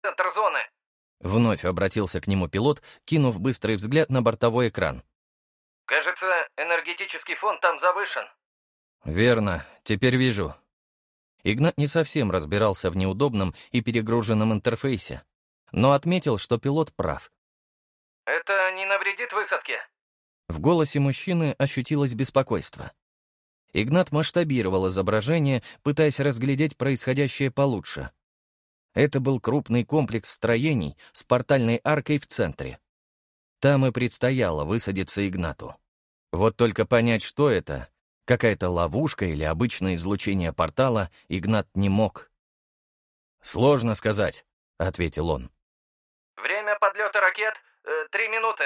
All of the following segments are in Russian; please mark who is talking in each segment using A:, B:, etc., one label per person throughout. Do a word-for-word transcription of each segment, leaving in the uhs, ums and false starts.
A: Центр зоны!»
B: Вновь обратился к нему пилот, кинув быстрый взгляд на бортовой экран.
A: «Кажется, энергетический фон там завышен».
B: «Верно, теперь вижу». Игнат не совсем разбирался в неудобном и перегруженном интерфейсе, но отметил, что пилот прав.
A: «Это не навредит высадке?»
B: В голосе мужчины ощутилось беспокойство. Игнат масштабировал изображение, пытаясь разглядеть происходящее получше. Это был крупный комплекс строений с портальной аркой в центре. Там и предстояло высадиться Игнату. Вот только понять, что это, какая-то ловушка или обычное излучение портала, Игнат не мог. «Сложно сказать», — ответил он.
A: «Время подлета ракет э, — три минуты».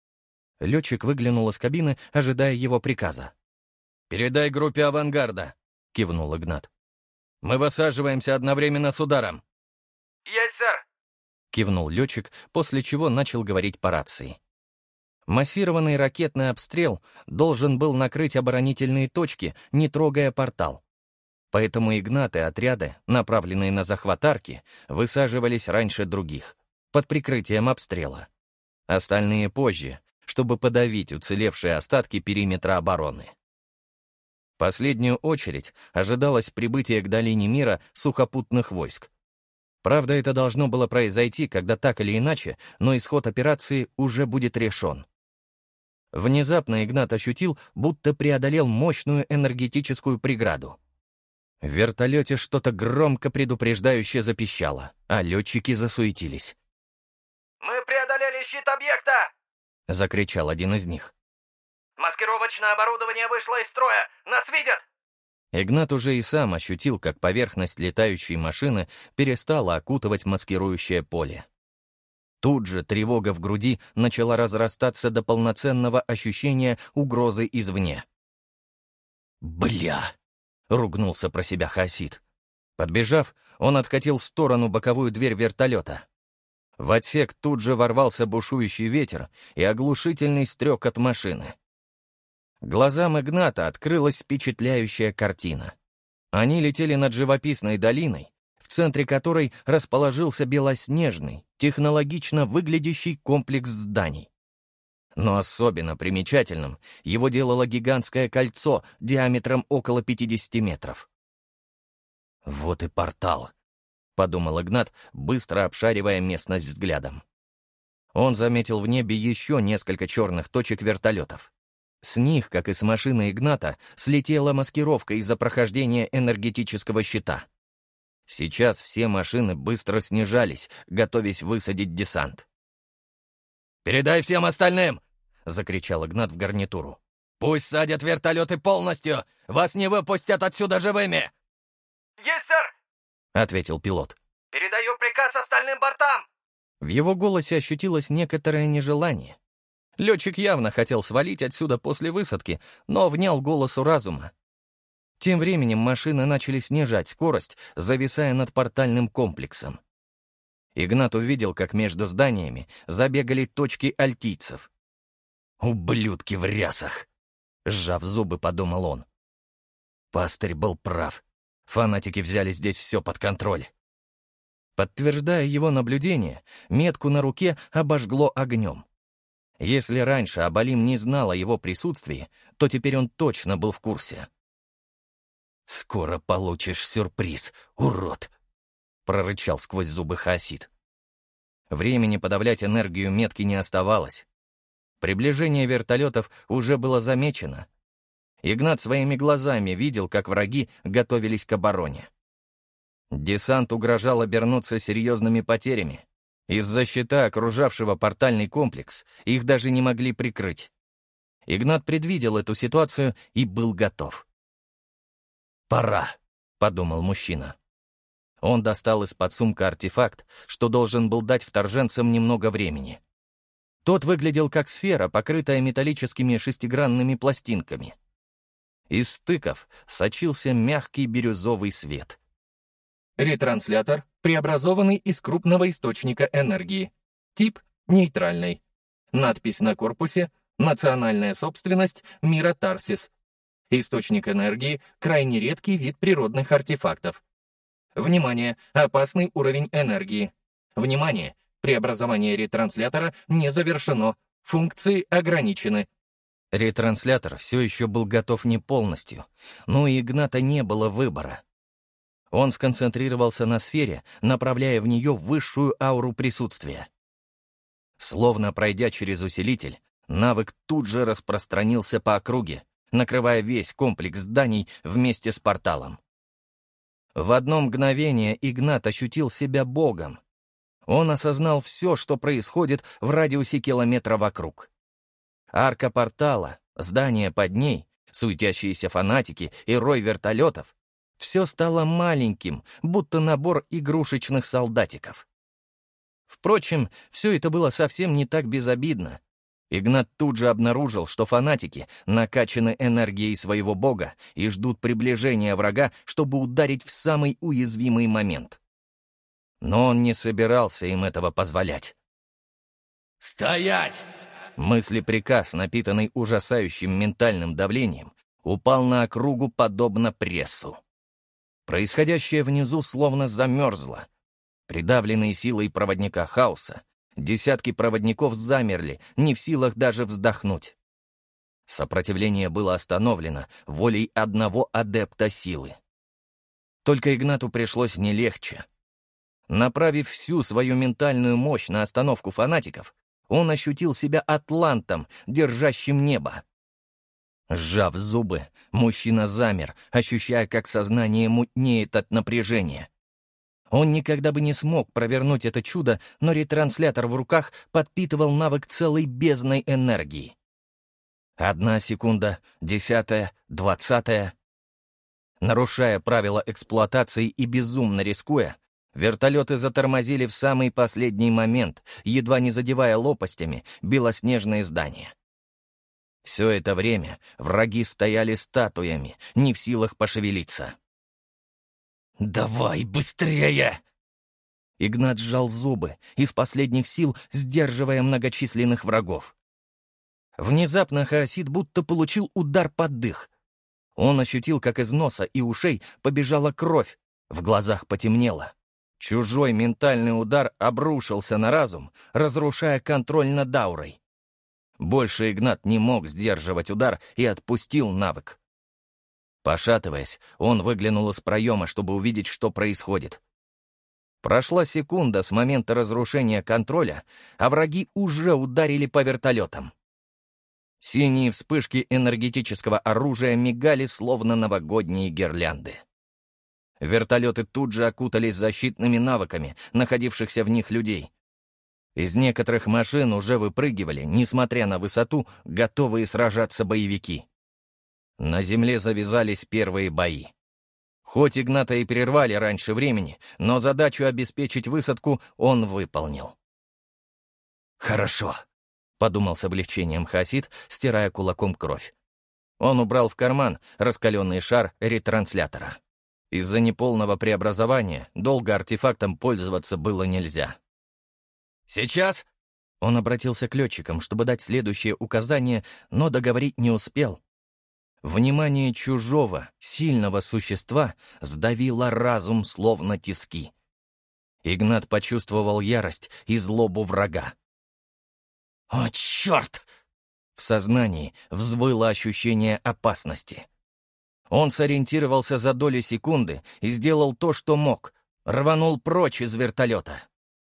B: Летчик выглянул из кабины, ожидая его приказа. «Передай группе авангарда», — кивнул Игнат. «Мы высаживаемся одновременно с ударом».
A: «Есть, сэр!»
B: — кивнул летчик, после чего начал говорить по рации. Массированный ракетный обстрел должен был накрыть оборонительные точки, не трогая портал. Поэтому Игнат и отряды, направленные на захват арки, высаживались раньше других, под прикрытием обстрела. Остальные позже, чтобы подавить уцелевшие остатки периметра обороны. В последнюю очередь ожидалось прибытие к долине мира сухопутных войск. Правда, это должно было произойти, когда так или иначе, но исход операции уже будет решен. Внезапно Игнат ощутил, будто преодолел мощную энергетическую преграду. В вертолете что-то громко предупреждающе запищало, а летчики засуетились.
A: «Мы преодолели щит объекта!»
B: — закричал один из них.
A: «Маскировочное оборудование вышло из строя! Нас видят!»
B: Игнат уже и сам ощутил, как поверхность летающей машины перестала окутывать маскирующее поле. Тут же тревога в груди начала разрастаться до полноценного ощущения угрозы извне. «Бля!» — ругнулся про себя Хасид. Подбежав, он откатил в сторону боковую дверь вертолета. В отсек тут же ворвался бушующий ветер и оглушительный стрек машины. Глазам Игната открылась впечатляющая картина. Они летели над живописной долиной, в центре которой расположился белоснежный, технологично выглядящий комплекс зданий. Но особенно примечательным его делало гигантское кольцо диаметром около пятидесяти метров. «Вот и портал», — подумал Игнат, быстро обшаривая местность взглядом. Он заметил в небе еще несколько черных точек вертолетов. С них, как и с машины Игната, слетела маскировка из-за прохождения энергетического щита. Сейчас все машины быстро снижались, готовясь высадить десант. «Передай всем остальным!» — закричал Игнат в гарнитуру. «Пусть садят вертолеты полностью! Вас не выпустят отсюда живыми!»
A: «Есть, сэр!»
B: — ответил пилот.
A: «Передаю приказ остальным бортам!»
B: В его голосе ощутилось некоторое нежелание. Летчик явно хотел свалить отсюда после высадки, но внял голосу разума. Тем временем машины начали снижать скорость, зависая над портальным комплексом. Игнат увидел, как между зданиями забегали точки альтийцев. «Ублюдки в рясах!» — сжав зубы, подумал он. Пастырь был прав. Фанатики взяли здесь все под контроль. Подтверждая его наблюдение, метку на руке обожгло огнем. Если раньше Абалим не знал о его присутствии, то теперь он точно был в курсе. «Скоро получишь сюрприз, урод!» — прорычал сквозь зубы Хасид. Времени подавлять энергию метки не оставалось. Приближение вертолетов уже было замечено. Игнат своими глазами видел, как враги готовились к обороне. Десант угрожал обернуться серьезными потерями. Из-за щита, окружавшего портальный комплекс, их даже не могли прикрыть. Игнат предвидел эту ситуацию и был готов. «Пора», — подумал мужчина. Он достал из-под сумка артефакт, что должен был дать вторженцам немного времени. Тот выглядел как сфера, покрытая металлическими шестигранными пластинками. Из стыков сочился мягкий бирюзовый свет. Ретранслятор, преобразованный из крупного источника энергии. Тип — нейтральный. Надпись на корпусе — «Национальная собственность мира Тарсис». Источник энергии — крайне редкий вид природных артефактов. Внимание! Опасный уровень энергии. Внимание! Преобразование ретранслятора не завершено. Функции ограничены. Ретранслятор все еще был готов не полностью, но у Игната не было выбора. Он сконцентрировался на сфере, направляя в нее высшую ауру присутствия. Словно пройдя через усилитель, навык тут же распространился по округе, накрывая весь комплекс зданий вместе с порталом. В одно мгновение Игнат ощутил себя богом. Он осознал все, что происходит в радиусе километра вокруг. Арка портала, здания под ней, суетящиеся фанатики и рой вертолетов — все стало маленьким, будто набор игрушечных солдатиков. Впрочем, все это было совсем не так безобидно. Игнат тут же обнаружил, что фанатики накачаны энергией своего бога и ждут приближения врага, чтобы ударить в самый уязвимый момент. Но он не собирался им этого позволять.
A: «Стоять!»
B: Мысли-приказ, напитанный ужасающим ментальным давлением, упал на округу подобно прессу. Происходящее внизу словно замерзло. Придавленные силой проводника хаоса, десятки проводников замерли, не в силах даже вздохнуть. Сопротивление было остановлено волей одного адепта силы. Только Игнату пришлось не легче. Направив всю свою ментальную мощь на остановку фанатиков, он ощутил себя атлантом, держащим небо. Сжав зубы, мужчина замер, ощущая, как сознание мутнеет от напряжения. Он никогда бы не смог провернуть это чудо, но ретранслятор в руках подпитывал навык целой бездной энергии. Одна секунда, десятая, двадцатая. Нарушая правила эксплуатации и безумно рискуя, вертолеты затормозили в самый последний момент, едва не задевая лопастями белоснежные здания. Все это время враги стояли статуями, не в силах пошевелиться. «Давай, быстрее!» Игнат сжал зубы, из последних сил сдерживая многочисленных врагов. Внезапно хаосит будто получил удар под дых. Он ощутил, как из носа и ушей побежала кровь, в глазах потемнело. Чужой ментальный удар обрушился на разум, разрушая контроль над аурой. Больше Игнат не мог сдерживать удар и отпустил навык. Пошатываясь, он выглянул из проема, чтобы увидеть, что происходит. Прошла секунда с момента разрушения контроля, а враги уже ударили по вертолетам. Синие вспышки энергетического оружия мигали, словно новогодние гирлянды. Вертолеты тут же окутались защитными навыками находившихся в них людей. Из некоторых машин уже выпрыгивали, несмотря на высоту, готовые сражаться боевики. На земле завязались первые бои. Хоть Игната и прервали раньше времени, но задачу обеспечить высадку он выполнил. «Хорошо», — подумал с облегчением Хасид, стирая кулаком кровь. Он убрал в карман раскаленный шар ретранслятора. Из-за неполного преобразования долго артефактом пользоваться было нельзя. «Сейчас?» Он обратился к летчикам, чтобы дать следующее указание, но договорить не успел. Внимание чужого, сильного существа сдавило разум, словно тиски. Игнат почувствовал ярость и злобу врага. «О, черт!» В сознании взвыло ощущение опасности. Он сориентировался за доли секунды и сделал то, что мог. Рванул прочь из вертолета.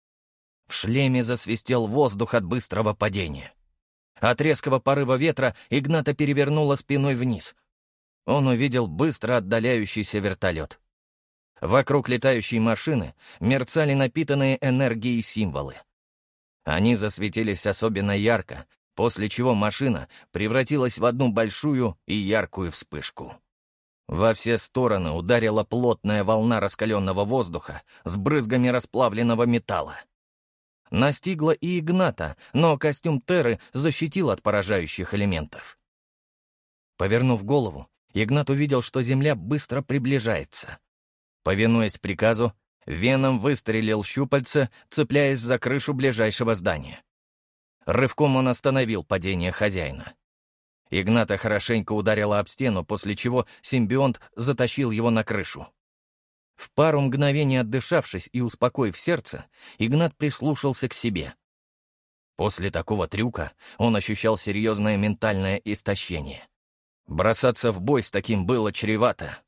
B: В шлеме засвистел воздух от быстрого падения. От резкого порыва ветра Игната перевернуло спиной вниз. Он увидел быстро отдаляющийся вертолет. Вокруг летающей машины мерцали напитанные энергией символы. Они засветились особенно ярко, после чего машина превратилась в одну большую и яркую вспышку. Во все стороны ударила плотная волна раскаленного воздуха с брызгами расплавленного металла. Настигла и Игната, но костюм Терры защитил от поражающих элементов. Повернув голову, Игнат увидел, что земля быстро приближается. Повинуясь приказу, Веном выстрелил щупальце, цепляясь за крышу ближайшего здания. Рывком он остановил падение хозяина. Игната хорошенько ударила об стену, после чего симбионт затащил его на крышу. В пару мгновений отдышавшись и успокоив сердце, Игнат прислушался к себе. После такого трюка он ощущал серьезное ментальное истощение. Бросаться в бой с таким было чревато.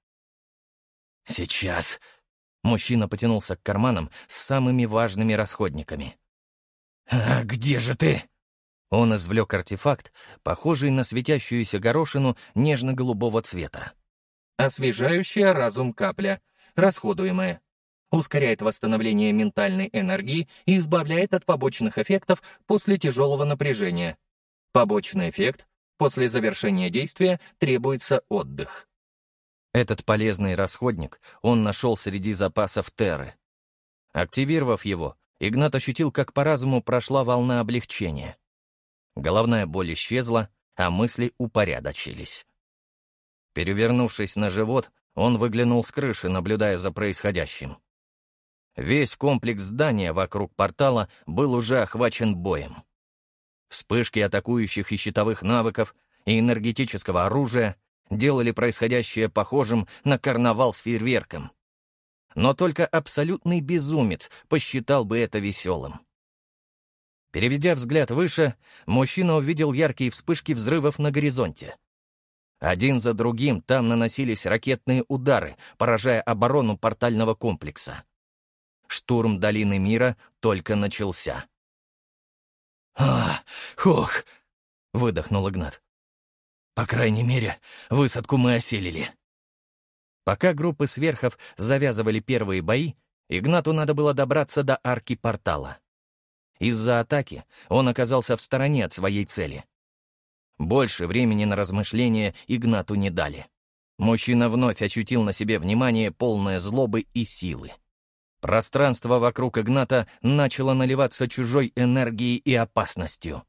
B: «Сейчас!» — мужчина потянулся к карманам с самыми важными расходниками. «А где же ты?» Он извлек артефакт, похожий на светящуюся горошину нежно-голубого цвета. Освежающая разум капля, расходуемая. Ускоряет восстановление ментальной энергии и избавляет от побочных эффектов после тяжелого напряжения. Побочный эффект — после завершения действия требуется отдых. Этот полезный расходник он нашел среди запасов Терры. Активировав его, Игнат ощутил, как по разуму прошла волна облегчения. Головная боль исчезла, а мысли упорядочились. Перевернувшись на живот, он выглянул с крыши, наблюдая за происходящим. Весь комплекс здания вокруг портала был уже охвачен боем. Вспышки атакующих и щитовых навыков и энергетического оружия делали происходящее похожим на карнавал с фейерверком. Но только абсолютный безумец посчитал бы это веселым. Переведя взгляд выше, мужчина увидел яркие вспышки взрывов на горизонте. Один за другим там наносились ракетные удары, поражая оборону портального комплекса. Штурм Долины Мира только начался. «А, хух!» — выдохнул Игнат. «По крайней мере, высадку мы осилили». Пока группы сверхов завязывали первые бои, Игнату надо было добраться до арки портала. Из-за атаки он оказался в стороне от своей цели. Больше времени на размышления Игнату не дали. Мужчина вновь ощутил на себе внимание, полное злобы и силы. Пространство вокруг Игната начало наливаться чужой энергией и опасностью.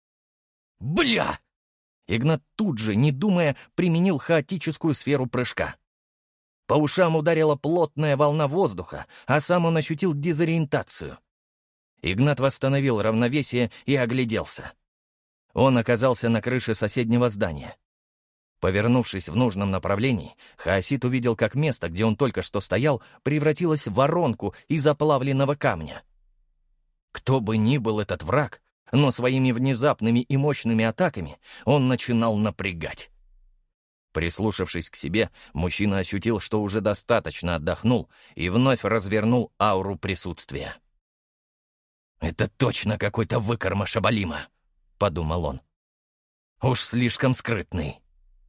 B: «Бля!» Игнат тут же, не думая, применил хаотическую сферу прыжка. По ушам ударила плотная волна воздуха, а сам он ощутил дезориентацию. Игнат восстановил равновесие и огляделся. Он оказался на крыше соседнего здания. Повернувшись в нужном направлении, Хаосит увидел, как место, где он только что стоял, превратилось в воронку из оплавленного камня. Кто бы ни был этот враг, но своими внезапными и мощными атаками он начинал напрягать. Прислушавшись к себе, мужчина ощутил, что уже достаточно отдохнул, и вновь развернул ауру присутствия. «Это точно какой-то выкормыш Абалима», — подумал он. «Уж слишком скрытный».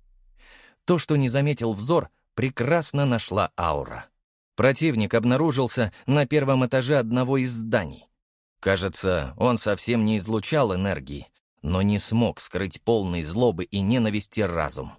B: То, что не заметил взор, прекрасно нашла аура. Противник обнаружился на первом этаже одного из зданий. Кажется, он совсем не излучал энергии, но не смог скрыть полный злобы и ненависти разум.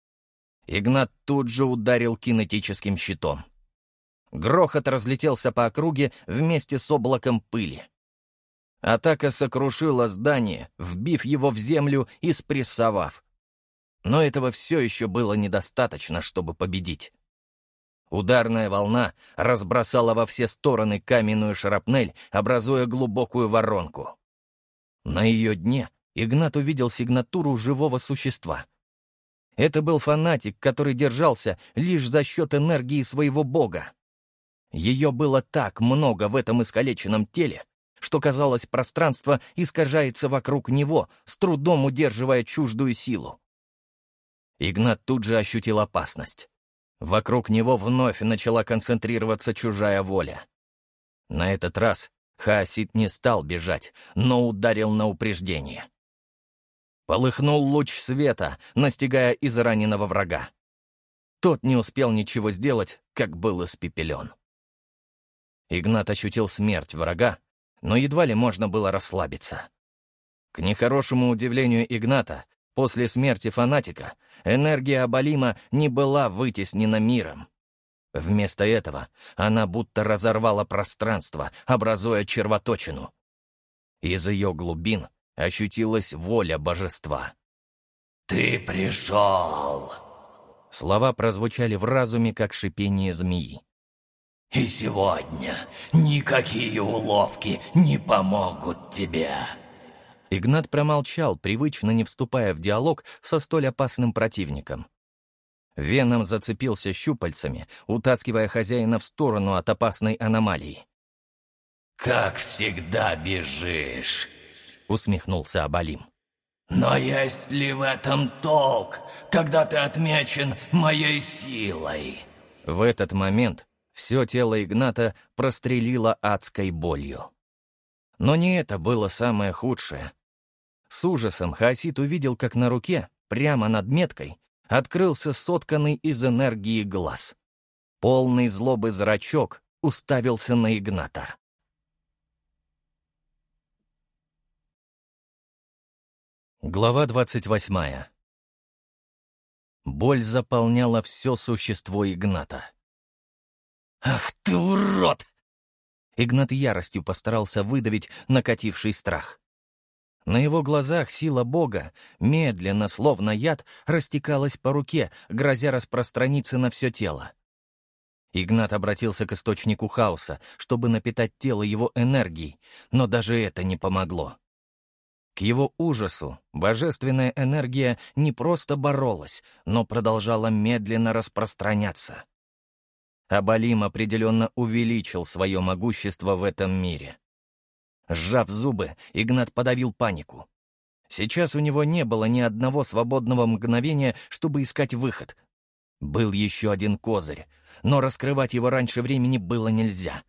B: Игнат тут же ударил кинетическим щитом. Грохот разлетелся по округе вместе с облаком пыли. Атака сокрушила здание, вбив его в землю и спрессовав. Но этого все еще было недостаточно, чтобы победить. Ударная волна разбросала во все стороны каменную шрапнель, образуя глубокую воронку. На ее дне Игнат увидел сигнатуру живого существа. Это был фанатик, который держался лишь за счет энергии своего бога. Ее было так много в этом искалеченном теле, что, казалось, пространство искажается вокруг него, с трудом удерживая чуждую силу. Игнат тут же ощутил опасность. Вокруг него вновь начала концентрироваться чужая воля. На этот раз Хаосит не стал бежать, но ударил на упреждение. Полыхнул луч света, настигая израненного врага. Тот не успел ничего сделать, как был испепелен. Игнат ощутил смерть врага, но едва ли можно было расслабиться. К нехорошему удивлению Игната, после смерти фанатика энергия Абалима не была вытеснена миром. Вместо этого она будто разорвала пространство, образуя червоточину. Из ее глубин ощутилась воля божества. «Ты пришел!» Слова прозвучали в разуме, как шипение змеи. «И сегодня никакие уловки не помогут тебе!» Игнат промолчал, привычно не вступая в диалог со столь опасным противником. Веном зацепился щупальцами, утаскивая хозяина в сторону от опасной аномалии.
C: «Как всегда бежишь», — усмехнулся Абалим. «Но есть ли в этом толк, когда ты отмечен моей силой?»
B: В этот момент все тело Игната прострелило адской болью. Но не это было самое худшее. С ужасом Хаосит увидел, как на руке, прямо над меткой, открылся сотканный из энергии глаз. Полный злобы зрачок уставился на Игната. Глава двадцать восьмая. Боль заполняла все существо Игната. «Ах ты, урод!» Игнат яростью постарался выдавить накативший страх. На его глазах сила Бога, медленно, словно яд, растекалась по руке, грозя распространиться на все тело. Игнат обратился к источнику хаоса, чтобы напитать тело его энергией, но даже это не помогло. К его ужасу божественная энергия не просто боролась, но продолжала медленно распространяться. Абалим определенно увеличил свое могущество в этом мире. Сжав зубы, Игнат подавил панику. Сейчас у него не было ни одного свободного мгновения, чтобы искать выход. Был еще один козырь, но раскрывать его раньше времени было нельзя.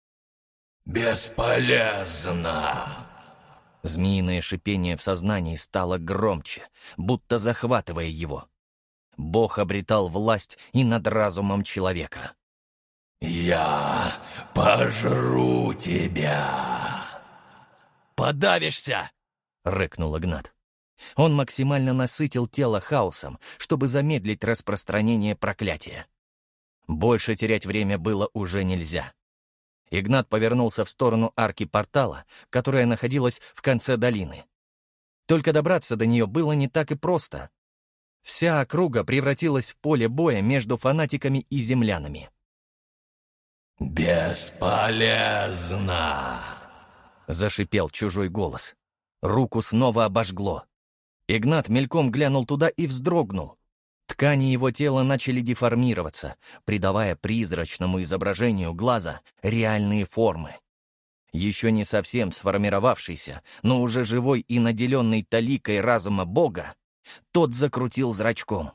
C: «Бесполезно!»
B: Змеиное шипение в сознании стало громче, будто захватывая его. Бог обретал власть и над разумом человека.
C: «Я пожру тебя!»
B: «Подавишься!» — рыкнул Игнат. Он максимально насытил тело хаосом, чтобы замедлить распространение проклятия. Больше терять время было уже нельзя. Игнат повернулся в сторону арки портала, которая находилась в конце долины. Только добраться до нее было не так и просто. Вся округа превратилась в поле боя между фанатиками и землянами.
C: «Бесполезно!»
B: — зашипел чужой голос. Руку снова обожгло. Игнат мельком глянул туда и вздрогнул. Ткани его тела начали деформироваться, придавая призрачному изображению глаза реальные формы. Еще не совсем сформировавшийся, но уже живой и наделенный таликой разума Бога, тот закрутил зрачком.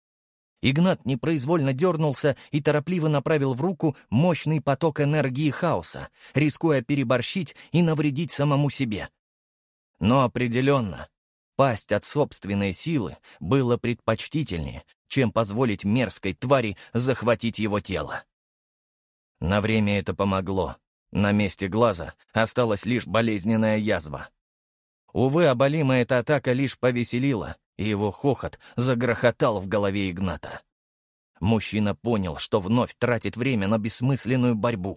B: Игнат непроизвольно дернулся и торопливо направил в руку мощный поток энергии хаоса, рискуя переборщить и навредить самому себе. Но определенно, пасть от собственной силы было предпочтительнее, чем позволить мерзкой твари захватить его тело. На время это помогло. На месте глаза осталась лишь болезненная язва. Увы, Абалима эта атака лишь повеселила, и его хохот загрохотал в голове Игната. Мужчина понял, что вновь тратит время на бессмысленную борьбу.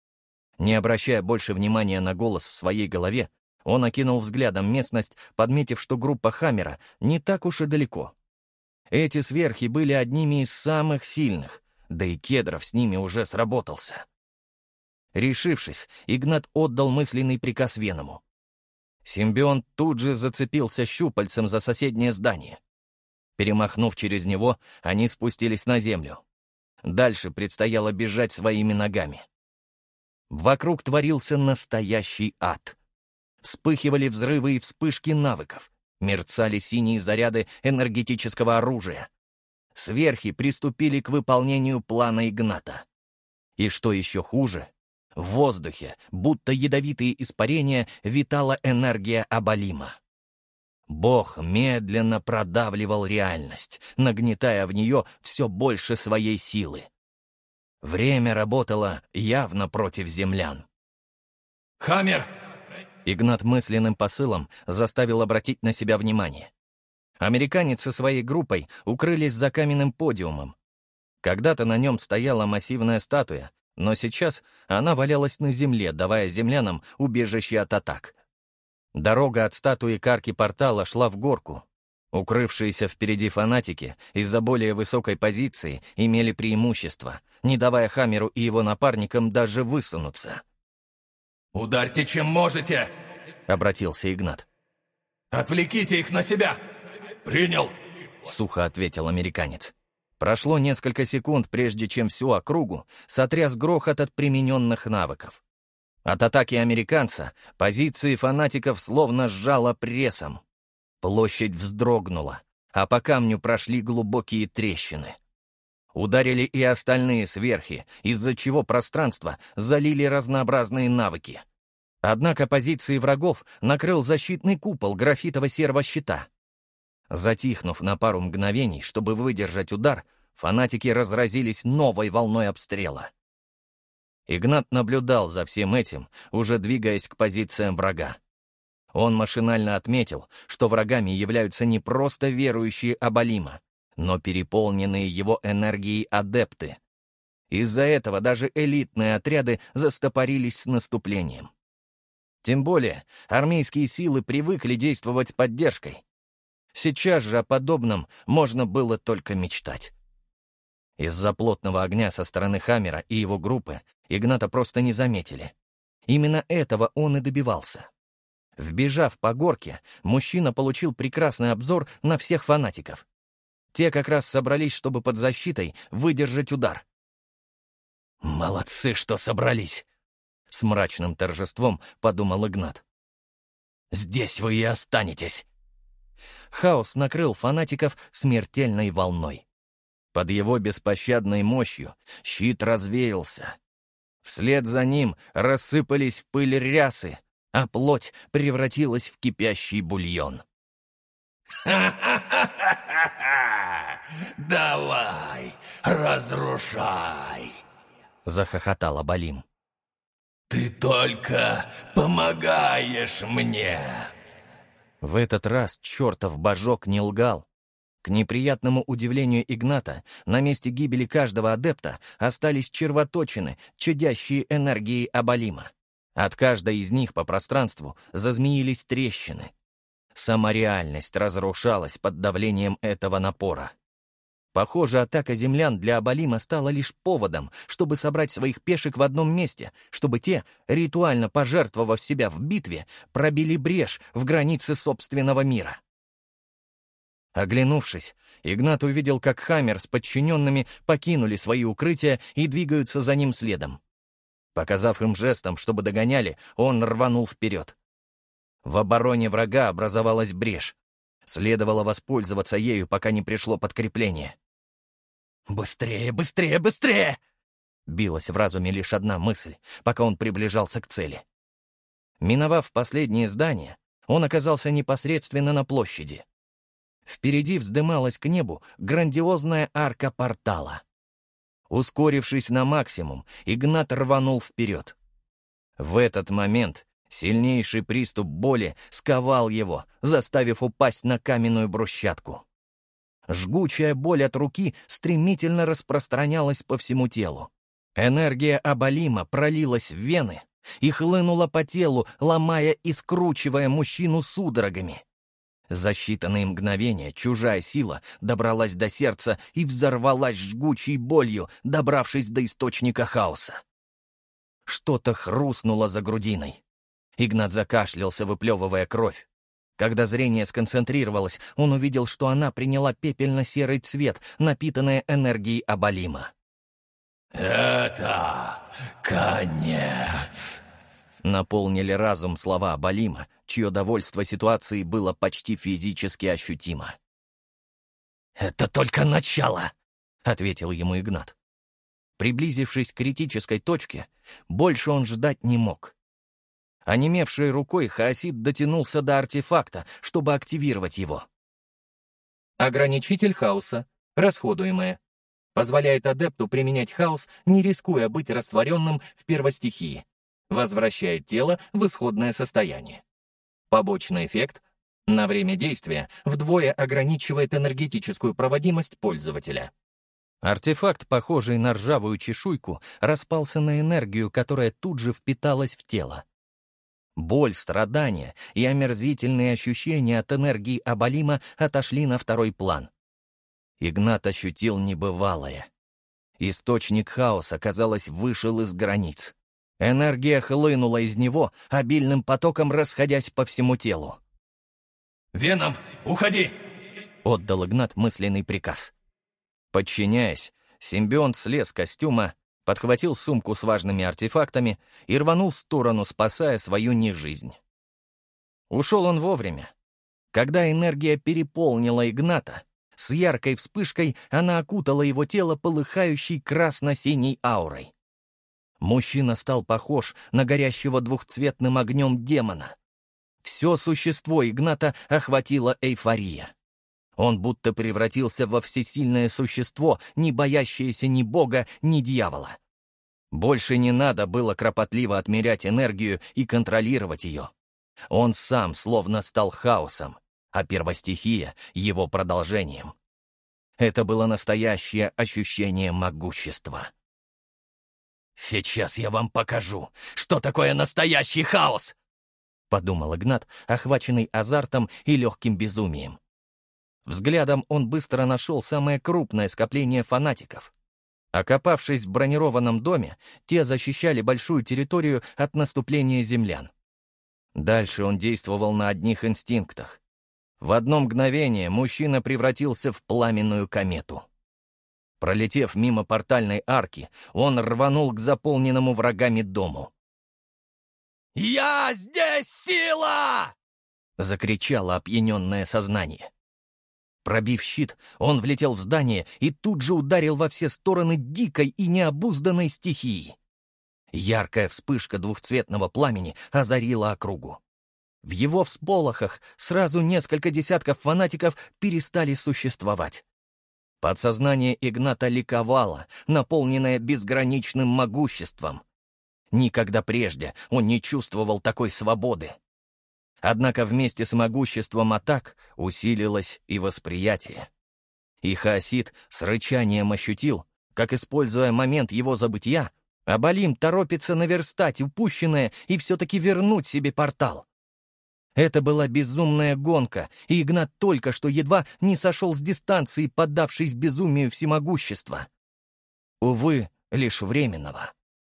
B: Не обращая больше внимания на голос в своей голове, он окинул взглядом местность, подметив, что группа Хаммера не так уж и далеко. Эти сверхи были одними из самых сильных, да и Кедров с ними уже сработался. Решившись, Игнат отдал мысленный приказ Веному. Симбионт тут же зацепился щупальцем за соседнее здание. Перемахнув через него, они спустились на землю. Дальше предстояло бежать своими ногами. Вокруг творился настоящий ад. Вспыхивали взрывы и вспышки навыков, мерцали синие заряды энергетического оружия. Сверхи приступили к выполнению плана Игната. И что еще хуже, в воздухе, будто ядовитые испарения, витала энергия Абалима. Бог медленно продавливал реальность, нагнетая в нее все больше своей силы. Время работало явно против землян.
C: «Хаммер!»
B: Игнат мысленным посылом заставил обратить на себя внимание. Американец со своей группой укрылись за каменным подиумом. Когда-то на нем стояла массивная статуя, но сейчас она валялась на земле, давая землянам убежище от атак. Дорога от статуи к арке портала шла в горку. Укрывшиеся впереди фанатики из-за более высокой позиции имели преимущество, не давая Хаммеру и его напарникам даже высунуться.
C: «Ударьте, чем можете!»
B: — обратился Игнат.
C: «Отвлеките их на себя! Принял!»
B: — сухо ответил американец. Прошло несколько секунд, прежде чем всю округу сотряс грохот от примененных навыков. От атаки американца позиции фанатиков словно сжало прессом. Площадь вздрогнула, а по камню прошли глубокие трещины. Ударили и остальные сверхи, из-за чего пространство залили разнообразные навыки. Однако позиции врагов накрыл защитный купол графитово-серого щита. Затихнув на пару мгновений, чтобы выдержать удар, фанатики разразились новой волной обстрела. Игнат наблюдал за всем этим, уже двигаясь к позициям врага. Он машинально отметил, что врагами являются не просто верующие Абалима, но переполненные его энергией адепты. Из-за этого даже элитные отряды застопорились с наступлением. Тем более армейские силы привыкли действовать с поддержкой. Сейчас же о подобном можно было только мечтать. Из-за плотного огня со стороны Хаммера и его группы Игната просто не заметили. Именно этого он и добивался. Вбежав по горке, мужчина получил прекрасный обзор на всех фанатиков. Те как раз собрались, чтобы под защитой выдержать удар. «Молодцы, что собрались!» — с мрачным торжеством подумал Игнат. «Здесь вы и останетесь!» Хаос накрыл фанатиков смертельной волной. Под его беспощадной мощью щит развеялся. Вслед за ним рассыпались в пыль рясы, а плоть превратилась в кипящий бульон.
C: «Ха-ха-ха-ха-ха! Давай, разрушай!» — захохотал Абалим. «Ты только помогаешь мне!»
B: В этот раз чертов божок не лгал. К неприятному удивлению Игната, на месте гибели каждого адепта остались червоточины, чадящие энергией Абалима. От каждой из них по пространству зазмеились трещины. Сама реальность разрушалась под давлением этого напора. Похоже, атака землян для Абалима стала лишь поводом, чтобы собрать своих пешек в одном месте, чтобы те, ритуально пожертвовав себя в битве, пробили брешь в границе собственного мира. Оглянувшись, Игнат увидел, как Хаммер с подчиненными покинули свои укрытия и двигаются за ним следом. Показав им жестом, чтобы догоняли, он рванул вперед. В обороне врага образовалась брешь. Следовало воспользоваться ею, пока не пришло подкрепление. «Быстрее, быстрее, быстрее!» Билась в разуме лишь одна мысль, пока он приближался к цели. Миновав последнее здание, он оказался непосредственно на площади. Впереди вздымалась к небу грандиозная арка портала. Ускорившись на максимум, Игнат рванул вперед. В этот момент сильнейший приступ боли сковал его, заставив упасть на каменную брусчатку. Жгучая боль от руки стремительно распространялась по всему телу. Энергия Абалима пролилась в вены и хлынула по телу, ломая и скручивая мужчину судорогами. За считанные мгновения чужая сила добралась до сердца и взорвалась жгучей болью, добравшись до источника хаоса. Что-то хрустнуло за грудиной. Игнат закашлялся, выплевывая кровь. Когда зрение сконцентрировалось, он увидел, что она приняла пепельно-серый цвет, напитанная энергией Абалима.
C: «Это конец!»
B: Наполнили разум слова Абалима, чье довольство ситуацией было почти физически ощутимо. «Это только начало!» — ответил ему Игнат. Приблизившись к критической точке, больше он ждать не мог. Онемевшей рукой хаосит дотянулся до артефакта, чтобы активировать его. Ограничитель хаоса, расходуемое. Позволяет адепту применять хаос, не рискуя быть растворенным в первостихии. Возвращает тело в исходное состояние. Побочный эффект — на время действия вдвое ограничивает энергетическую проводимость пользователя. Артефакт, похожий на ржавую чешуйку, распался на энергию, которая тут же впиталась в тело. Боль, страдания и омерзительные ощущения от энергии Абалима отошли на второй план. Игнат ощутил небывалое. Источник хаоса, казалось, вышел из границ. Энергия хлынула из него, обильным потоком расходясь по всему телу.
C: «Веном, уходи!» —
B: отдал Игнат мысленный приказ. Подчиняясь, симбионт слез с костюма, подхватил сумку с важными артефактами и рванул в сторону, спасая свою нежизнь. Ушел он вовремя. Когда энергия переполнила Игната, с яркой вспышкой она окутала его тело полыхающей красно-синей аурой. Мужчина стал похож на горящего двухцветным огнем демона. Все существо Игната охватила эйфория. Он будто превратился во всесильное существо, не боящееся ни бога, ни дьявола. Больше не надо было кропотливо отмерять энергию и контролировать ее. Он сам словно стал хаосом, а первостихия — его продолжением. Это было настоящее ощущение могущества. «Сейчас я вам покажу, что такое настоящий хаос!» — подумал Игнат, охваченный азартом и легким безумием. Взглядом он быстро нашел самое крупное скопление фанатиков. Окопавшись в бронированном доме, те защищали большую территорию от наступления землян. Дальше он действовал на одних инстинктах. В одно мгновение мужчина превратился в пламенную комету. Пролетев мимо портальной арки, он рванул к заполненному врагами дому. «Я здесь сила!» — закричало опьяненное сознание. Пробив щит, он влетел в здание и тут же ударил во все стороны дикой и необузданной стихией. Яркая вспышка двухцветного пламени озарила округу. В его всполохах сразу несколько десятков фанатиков перестали существовать. Подсознание Игната ликовало, наполненное безграничным могуществом. Никогда прежде он не чувствовал такой свободы. Однако вместе с могуществом атак усилилось и восприятие. И хаосит с рычанием ощутил, как, используя момент его забытия, Абалим торопится наверстать упущенное и все-таки вернуть себе портал. Это была безумная гонка, и Игнат только что едва не сошел с дистанции, поддавшись безумию всемогущества. Увы, лишь временного.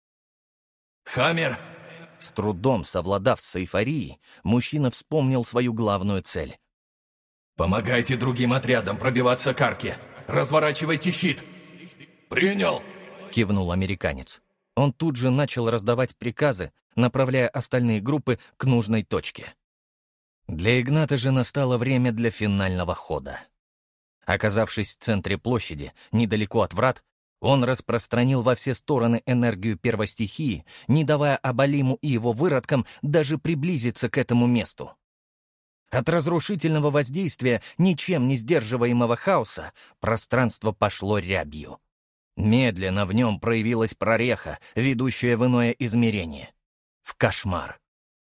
C: «Хаммер!»
B: С трудом совладав с эйфорией, мужчина вспомнил свою главную цель.
C: «Помогайте другим отрядам пробиваться к арке! Разворачивайте щит!» «Принял!»
B: — кивнул американец. Он тут же начал раздавать приказы, направляя остальные группы к нужной точке. Для Игната же настало время для финального хода. Оказавшись в центре площади, недалеко от врат, он распространил во все стороны энергию первостихии, не давая Абалиму и его выродкам даже приблизиться к этому месту. От разрушительного воздействия ничем не сдерживаемого хаоса пространство пошло рябью. Медленно в нем проявилась прореха, ведущая в иное измерение — в кошмар.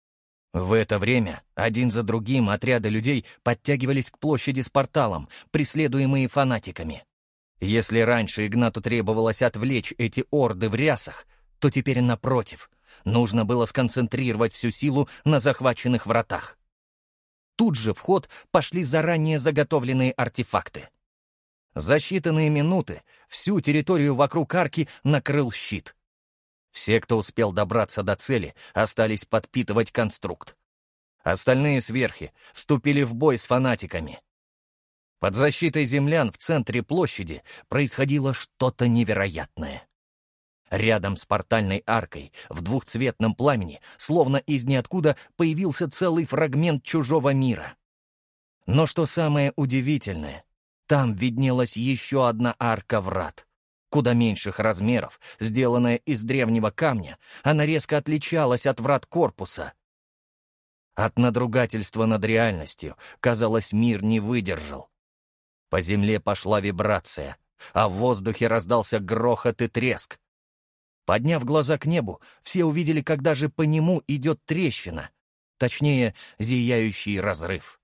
B: В это время один за другим отряды людей подтягивались к площади с порталом, преследуемые фанатиками. Если раньше Игнату требовалось отвлечь эти орды в рясах, то теперь, напротив, нужно было сконцентрировать всю силу на захваченных вратах. Тут же в ход пошли заранее заготовленные артефакты. За считанные минуты всю территорию вокруг арки накрыл щит. Все, кто успел добраться до цели, остались подпитывать конструкт. Остальные сверхи вступили в бой с фанатиками. Под защитой землян в центре площади происходило что-то невероятное. Рядом с портальной аркой в двухцветном пламени, словно из ниоткуда, появился целый фрагмент чужого мира. Но что самое удивительное, там виднелась еще одна арка врат. Куда меньших размеров, сделанная из древнего камня, она резко отличалась от врат корпуса. От надругательства над реальностью, казалось, мир не выдержал. По земле пошла вибрация, а в воздухе раздался грохот и треск. Подняв глаза к небу, все увидели, как даже по нему идет трещина, точнее, зияющий разрыв.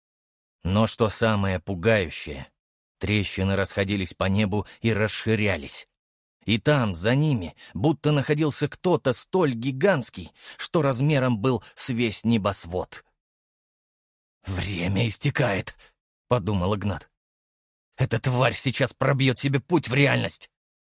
B: Но что самое пугающее, трещины расходились по небу и расширялись. И там, за ними, будто находился кто-то столь гигантский, что размером был с весь небосвод. «Время истекает», — подумал Игнат. «Эта тварь сейчас пробьет себе путь в реальность».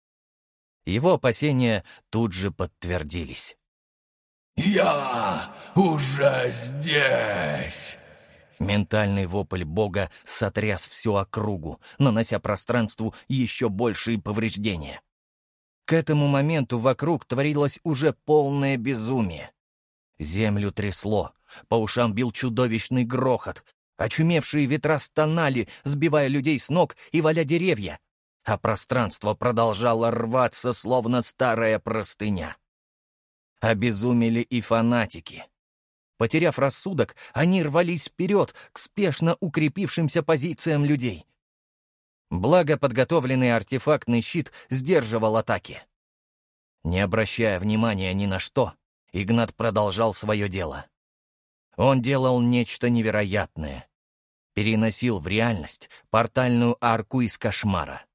B: Его опасения тут же подтвердились.
C: «Я уже здесь!»
B: Ментальный вопль бога сотряс всю округу, нанося пространству еще большие повреждения. К этому моменту вокруг творилось уже полное безумие. Землю трясло, по ушам бил чудовищный грохот, очумевшие ветра стонали, сбивая людей с ног и валя деревья, а пространство продолжало рваться, словно старая простыня. Обезумели и фанатики. Потеряв рассудок, они рвались вперед к спешно укрепившимся позициям людей. Благо подготовленный артефактный щит сдерживал атаки. Не обращая внимания ни на что, Игнат продолжал свое дело. Он делал нечто невероятное. Переносил в реальность портальную арку из кошмара.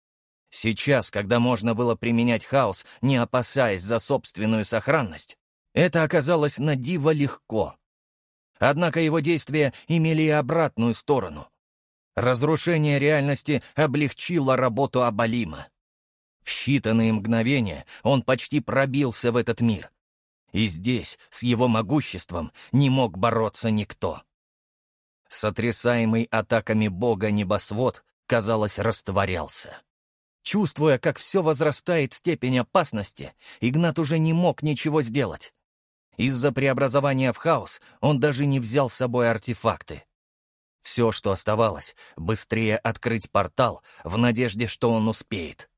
B: Сейчас, когда можно было применять хаос, не опасаясь за собственную сохранность, это оказалось на диво легко. Однако его действия имели и обратную сторону. Разрушение реальности облегчило работу Абалима. В считанные мгновения он почти пробился в этот мир. И здесь, с его могуществом, не мог бороться никто. Сотрясаемый атаками бога небосвод, казалось, растворялся. Чувствуя, как все возрастает степень опасности, Игнат уже не мог ничего сделать. Из-за преобразования в хаос он даже не взял с собой артефакты. Все, что оставалось, быстрее открыть портал в надежде, что он успеет.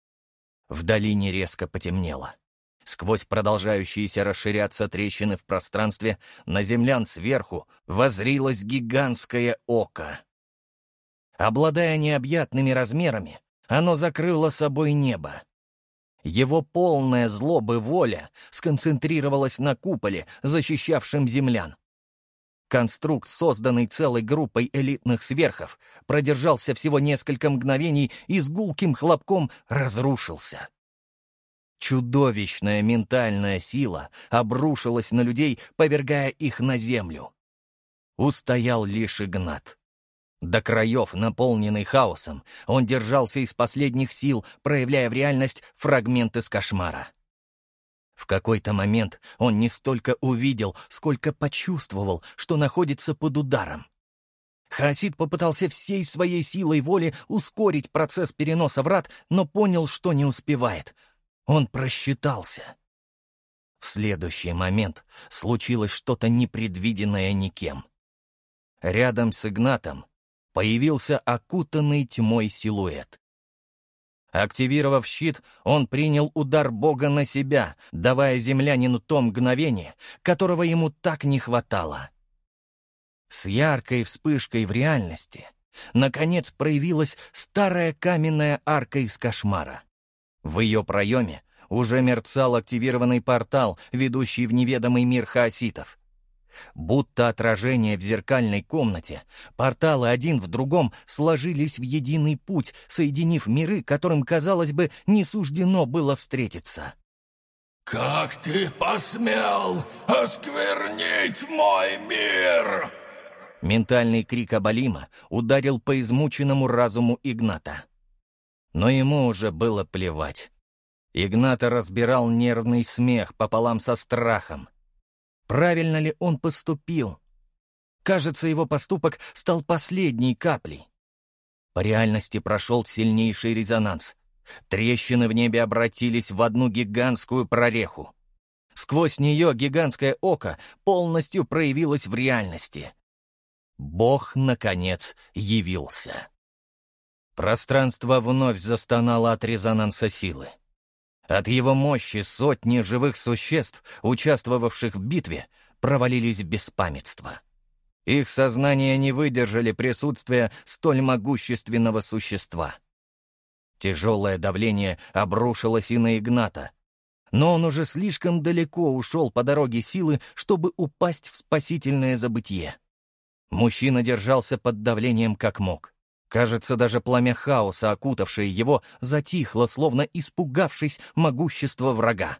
B: В долине резко потемнело. Сквозь продолжающиеся расширяться трещины в пространстве на землян сверху воззрилось гигантское око. Обладая необъятными размерами, оно закрыло собой небо. Его полная злобы воля сконцентрировалась на куполе, защищавшем землян. Конструкт, созданный целой группой элитных сверхов, продержался всего несколько мгновений и с гулким хлопком разрушился. Чудовищная ментальная сила обрушилась на людей, повергая их на землю. Устоял лишь Игнат. До краев, наполненный хаосом, он держался из последних сил, проявляя в реальность фрагменты с кошмара. В какой-то момент он не столько увидел, сколько почувствовал, что находится под ударом. Хаосид попытался всей своей силой воли ускорить процесс переноса врат, но понял, что не успевает. Он просчитался. В следующий момент случилось что-то непредвиденное никем. Рядом с Игнатом появился окутанный тьмой силуэт. Активировав щит, он принял удар бога на себя, давая землянину то мгновение, которого ему так не хватало. С яркой вспышкой в реальности, наконец, проявилась старая каменная арка из кошмара. В ее проеме уже мерцал активированный портал, ведущий в неведомый мир хаоситов. Будто отражение в зеркальной комнате, порталы один в другом сложились в единый путь, соединив миры, которым, казалось бы, не суждено было встретиться.
C: «Как ты посмел осквернить мой мир?»
B: Ментальный крик Абалима ударил по измученному разуму Игната. Но ему уже было плевать. Игната разбирал нервный смех пополам со страхом. Правильно ли он поступил? Кажется, его поступок стал последней каплей. По реальности прошел сильнейший резонанс. Трещины в небе обратились в одну гигантскую прореху. Сквозь нее гигантское око полностью проявилось в реальности. Бог, наконец, явился. Пространство вновь застонало от резонанса силы. От его мощи сотни живых существ, участвовавших в битве, провалились в беспамятство. Их сознания не выдержали присутствия столь могущественного существа. Тяжелое давление обрушилось и на Игната, но он уже слишком далеко ушел по дороге силы, чтобы упасть в спасительное забытье. Мужчина держался под давлением как мог. Кажется, даже пламя хаоса, окутавшее его, затихло, словно испугавшись могущества врага.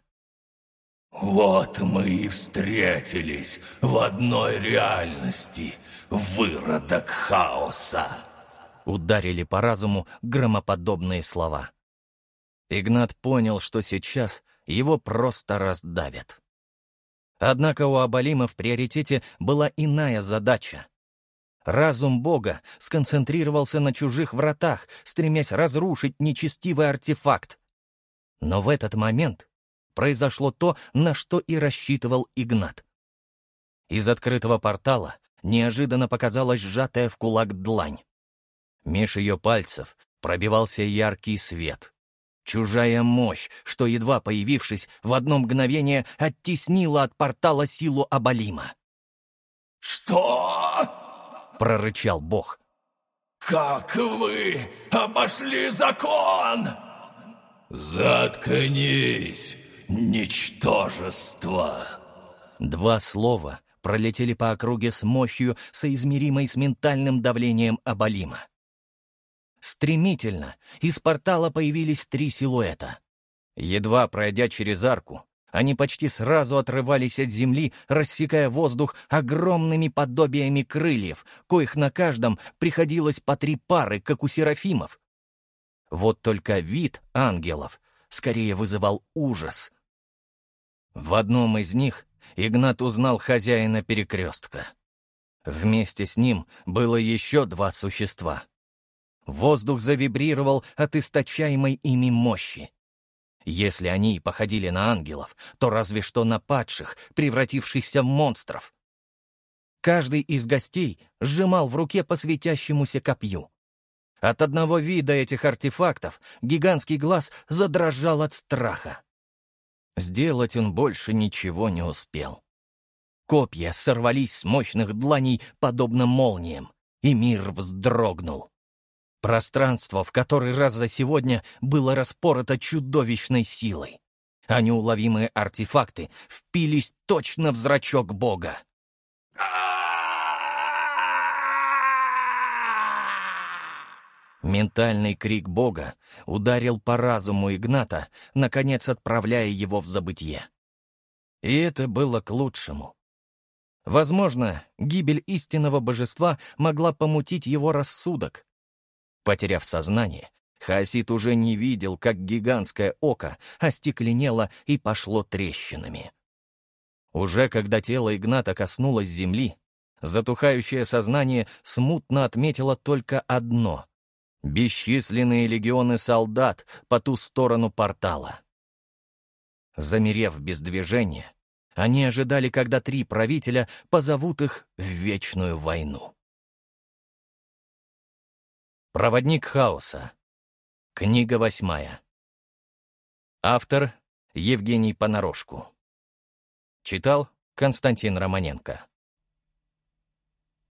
C: «Вот мы и встретились в одной реальности, выродок хаоса!»
B: Ударили по разуму громоподобные слова. Игнат понял, что сейчас его просто раздавят. Однако у Абалима в приоритете была иная задача. Разум Бога сконцентрировался на чужих вратах, стремясь разрушить нечестивый артефакт. Но в этот момент произошло то, на что и рассчитывал Игнат. Из открытого портала неожиданно показалась сжатая в кулак длань. Меж ее пальцев пробивался яркий свет. Чужая мощь, что, едва появившись, в одно мгновение оттеснила от портала силу Абалима.
C: «Что?»
B: — прорычал Бог.
C: «Как вы обошли закон?» «Заткнись, ничтожество!»
B: Два слова пролетели по округе с мощью, соизмеримой с ментальным давлением Абалима. Стремительно из портала появились три силуэта. Едва пройдя через арку, они почти сразу отрывались от земли, рассекая воздух огромными подобиями крыльев, коих на каждом приходилось по три пары, как у серафимов. Вот только вид ангелов скорее вызывал ужас. В одном из них Игнат узнал хозяина перекрестка. Вместе с ним было еще два существа. Воздух завибрировал от источаемой ими мощи. Если они и походили на ангелов, то разве что на падших, превратившихся в монстров. Каждый из гостей сжимал в руке по светящемуся копью. От одного вида этих артефактов гигантский глаз задрожал от страха. Сделать он больше ничего не успел. Копья сорвались с мощных дланей, подобно молниям, и мир вздрогнул. Пространство в который раз за сегодня было распорото чудовищной силой, а неуловимые артефакты впились точно в зрачок Бога. Ментальный крик Бога ударил по разуму Игната, наконец отправляя его в забытье. И это было к лучшему. Возможно, гибель истинного божества могла помутить его рассудок. Потеряв сознание, Хаосит уже не видел, как гигантское око остекленело и пошло трещинами. Уже когда тело Игната коснулось земли, затухающее сознание смутно отметило только одно — бесчисленные легионы солдат по ту сторону портала. Замерев без движения, они ожидали, когда три правителя позовут их в вечную войну. Проводник хаоса. Книга восьмая. Автор Евгений Понарошку. Читал Константин Романенко.